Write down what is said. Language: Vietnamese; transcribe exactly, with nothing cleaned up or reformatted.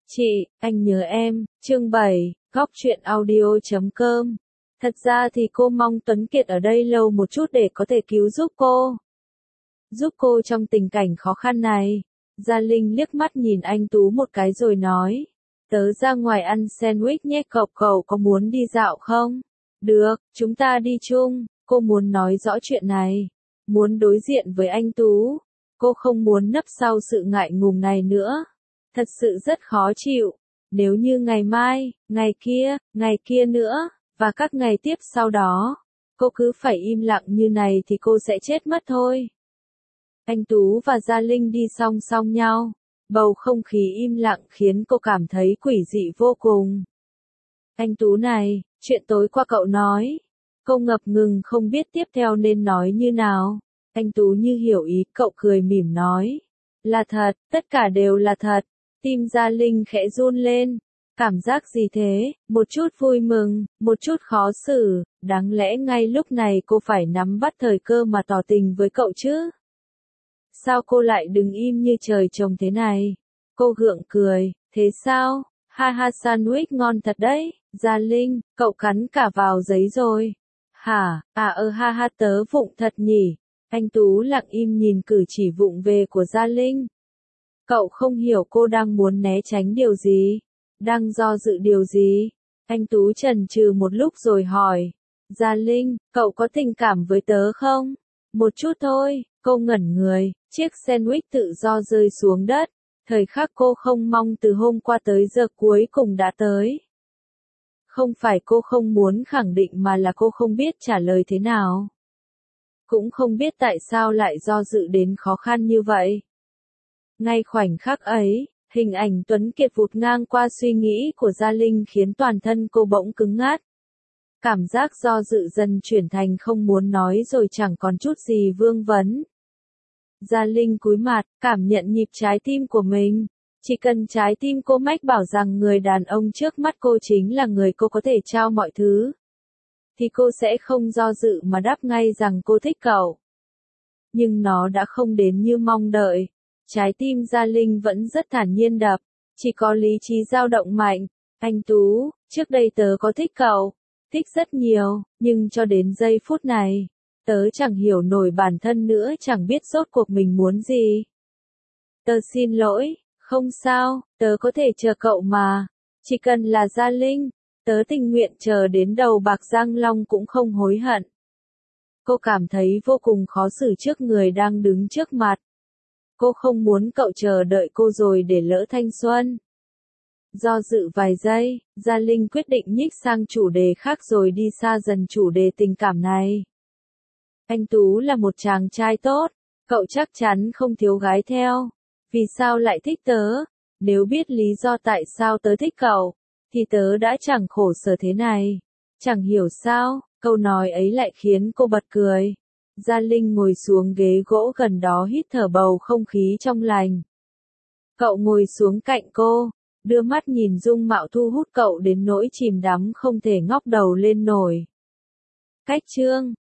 Chị, anh nhớ em, chương bảy, góc truyện audio chấm com. Thật ra thì cô mong Tuấn Kiệt ở đây lâu một chút để có thể cứu giúp cô. Giúp cô trong tình cảnh khó khăn này. Gia Linh liếc mắt nhìn anh Tú một cái rồi nói. Tớ ra ngoài ăn sandwich nhé, cậu cậu có muốn đi dạo không? Được, chúng ta đi chung. Cô muốn nói rõ chuyện này. Muốn đối diện với anh Tú. Cô không muốn nấp sau sự ngại ngùng này nữa. Thật sự rất khó chịu. Nếu như ngày mai, ngày kia, ngày kia nữa, và các ngày tiếp sau đó, cô cứ phải im lặng như này thì cô sẽ chết mất thôi. Anh Tú và Gia Linh đi song song nhau. Bầu không khí im lặng khiến cô cảm thấy quỷ dị vô cùng. Anh Tú này, chuyện tối qua cậu nói. Cô ngập ngừng không biết tiếp theo nên nói như nào. Anh Tú như hiểu ý, cậu cười mỉm nói. Là thật, tất cả đều là thật. Tim Gia Linh khẽ run lên. Cảm giác gì thế? Một chút vui mừng, một chút khó xử, đáng lẽ ngay lúc này cô phải nắm bắt thời cơ mà tỏ tình với cậu chứ? Sao cô lại đứng im như trời trồng thế này? Cô gượng cười, thế sao? Ha ha, sandwich ngon thật đấy. Gia Linh, cậu cắn cả vào giấy rồi. Hả? À ơ ha ha, tớ vụng thật nhỉ. Anh Tú lặng im nhìn cử chỉ vụng về của Gia Linh. Cậu không hiểu cô đang muốn né tránh điều gì, đang do dự điều gì. Anh Tú chần chừ một lúc rồi hỏi. Gia Linh, cậu có tình cảm với tớ không? Một chút thôi, cô ngẩn người, chiếc sandwich tự do rơi xuống đất. Thời khắc cô không mong từ hôm qua tới giờ cuối cùng đã tới. Không phải cô không muốn khẳng định mà là cô không biết trả lời thế nào. Cũng không biết tại sao lại do dự đến khó khăn như vậy. Ngay khoảnh khắc ấy, hình ảnh Tuấn Kiệt vụt ngang qua suy nghĩ của Gia Linh khiến toàn thân cô bỗng cứng ngắt. Cảm giác do dự dần chuyển thành không muốn nói rồi chẳng còn chút gì vương vấn. Gia Linh cúi mặt, cảm nhận nhịp trái tim của mình. Chỉ cần trái tim cô mách bảo rằng người đàn ông trước mắt cô chính là người cô có thể trao mọi thứ, thì cô sẽ không do dự mà đáp ngay rằng cô thích cậu. Nhưng nó đã không đến như mong đợi. Trái tim Gia Linh vẫn rất thản nhiên đập, chỉ có lý trí dao động mạnh. Anh Tú, trước đây tớ có thích cậu, thích rất nhiều, nhưng cho đến giây phút này, tớ chẳng hiểu nổi bản thân nữa, chẳng biết rốt cuộc mình muốn gì. Tớ xin lỗi, không sao, tớ có thể chờ cậu mà, chỉ cần là Gia Linh, tớ tình nguyện chờ đến đầu bạc răng long cũng không hối hận. Cô cảm thấy vô cùng khó xử trước người đang đứng trước mặt. Cô không muốn cậu chờ đợi cô rồi để lỡ thanh xuân. Do dự vài giây, Gia Linh quyết định nhích sang chủ đề khác rồi đi xa dần chủ đề tình cảm này. Anh Tú là một chàng trai tốt, cậu chắc chắn không thiếu gái theo. Vì sao lại thích tớ? Nếu biết lý do tại sao tớ thích cậu, thì tớ đã chẳng khổ sở thế này. Chẳng hiểu sao, câu nói ấy lại khiến cô bật cười. Gia Linh ngồi xuống ghế gỗ gần đó hít thở bầu không khí trong lành. Cậu ngồi xuống cạnh cô, đưa mắt nhìn dung mạo thu hút cậu đến nỗi chìm đắm không thể ngóc đầu lên nổi. Cách chương